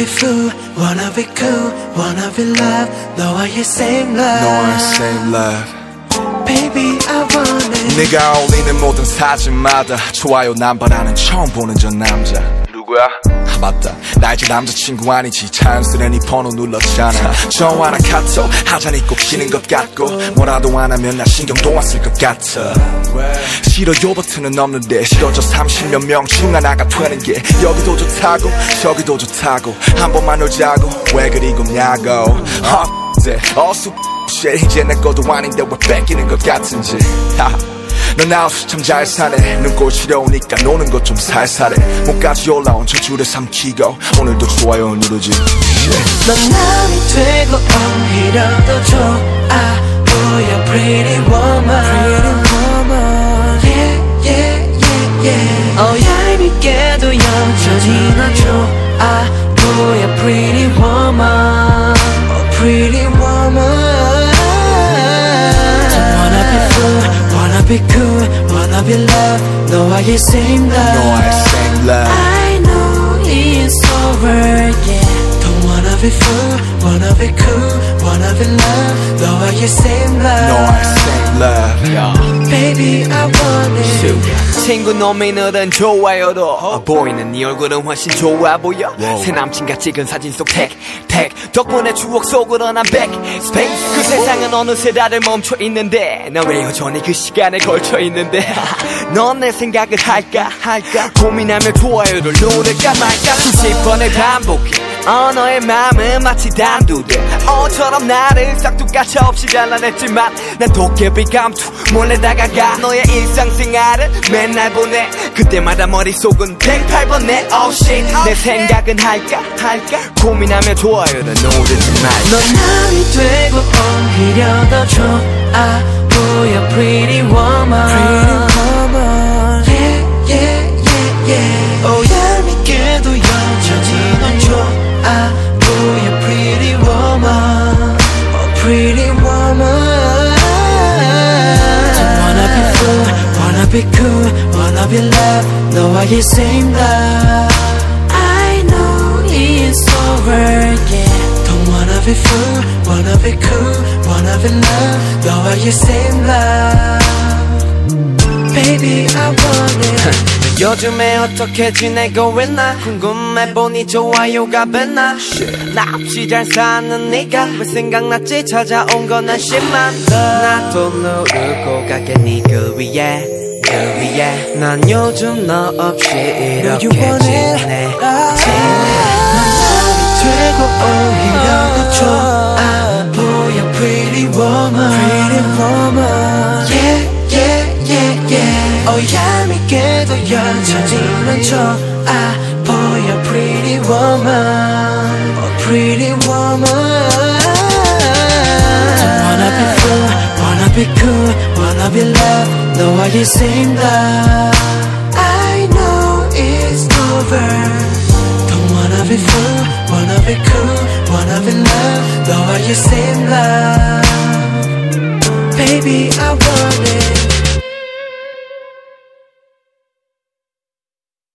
be fool, wanna be cool, wanna be love. 너와의 same love. 너와의 same love. Baby I want it. 네가 올리는 모든 사진마다 좋아요 남바라는 처음 보는 저 남자. 누구야? 아 맞다, 나 이제 남자친구 아니지. 자연스레 네 번호 눌렀잖아. 전화나 카톡 하자니 꼭 키는 것 같고 뭐라도 안 하면 나 신경도 안 쓸 것 같아. 싫어요 버튼은 없는데 싫어져 30몇 명 중 하나가 되는 게 여기도 좋다고 저기도 좋다고 한 번만 놀자고 왜 그리 굽냐고. 어수 이제 내 것도 아닌데 왜 뺏기는 것 같은지. 넌 아웃 참 잘 사네. 눈꼴 시려우니까 노는 것 좀 살살해. 목까지 올라온 저 줄을 삼키고 오늘도 좋아요 누르지. 넌 남이 되고 오히려 더 좋아 보여 pretty woman. Yeah yeah yeah yeah. 얄밉게도 여전히 난 좋아 보여 pretty woman. Oh pretty woman. Wanna be fool, wanna be cool, wanna be love. 너와의 same love. 너와의 same love. I know it's over, yeah. Don't wanna be fool, wanna be cool, wanna be love. 너와의 same love. 너와의 same love. Yeah. Baby I want it. 친구 놈이늘은 좋아요도 보이는 네 얼굴은 훨씬 좋아 보여. 새 남친과 찍은 사진 속 택 덕분에 추억 속으로 난 백스페이스. 그 세상은 어느새 다들 멈춰 있는데 난 왜 여전히 그 시간에 걸쳐 있는데. 넌 내 생각을 할까 고민하며 좋아요를 누를까 말까 수십 번을 반복해. 너의 마음은 마치 단두대 처럼 나를 싹둑가차 없이 잘라냈지만 난 도깨비 감투 몰래 다가가 너의 일상생활을 맨날 보내. 그때마다 머릿속은 108번에 oh shit. 내 생각은 할까 고민하며 좋아요를 누르지 말자. 넌 남이 되고 오히려 더 좋아 보여 pretty woman. Yeah yeah yeah yeah. 얄밉게도 여전히 넌 좋아 보여 pretty woman. Oh pretty woman. Wanna be fool, wanna be cool, wanna be love. 너와의 same love. I know it's over, yeah. Don't wanna be fool, wanna be cool, wanna be love. 너와의 same love. Baby I want it. 요즘에 어떻게 지내고 있나 궁금해보니 좋아요가 뱉나. 나 없이 잘 사는 네가 왜 생각났지 찾아온 건 한심한 나도 누르고 가겠니 그 위에 난 요즘 너 없이 이렇게 지내. 넌 남이 되고 오히려 더 좋아 보여 pretty woman. Yeah yeah yeah yeah. 얄밉게도 여전히 난 좋아 보여 pretty woman. Oh pretty woman. Wanna be fool, wanna be cool, wanna be love. 너와의 same love. I know it's over. Don't wanna be fool, wanna be cool, wanna be love. 너와의 same love. Baby I want it.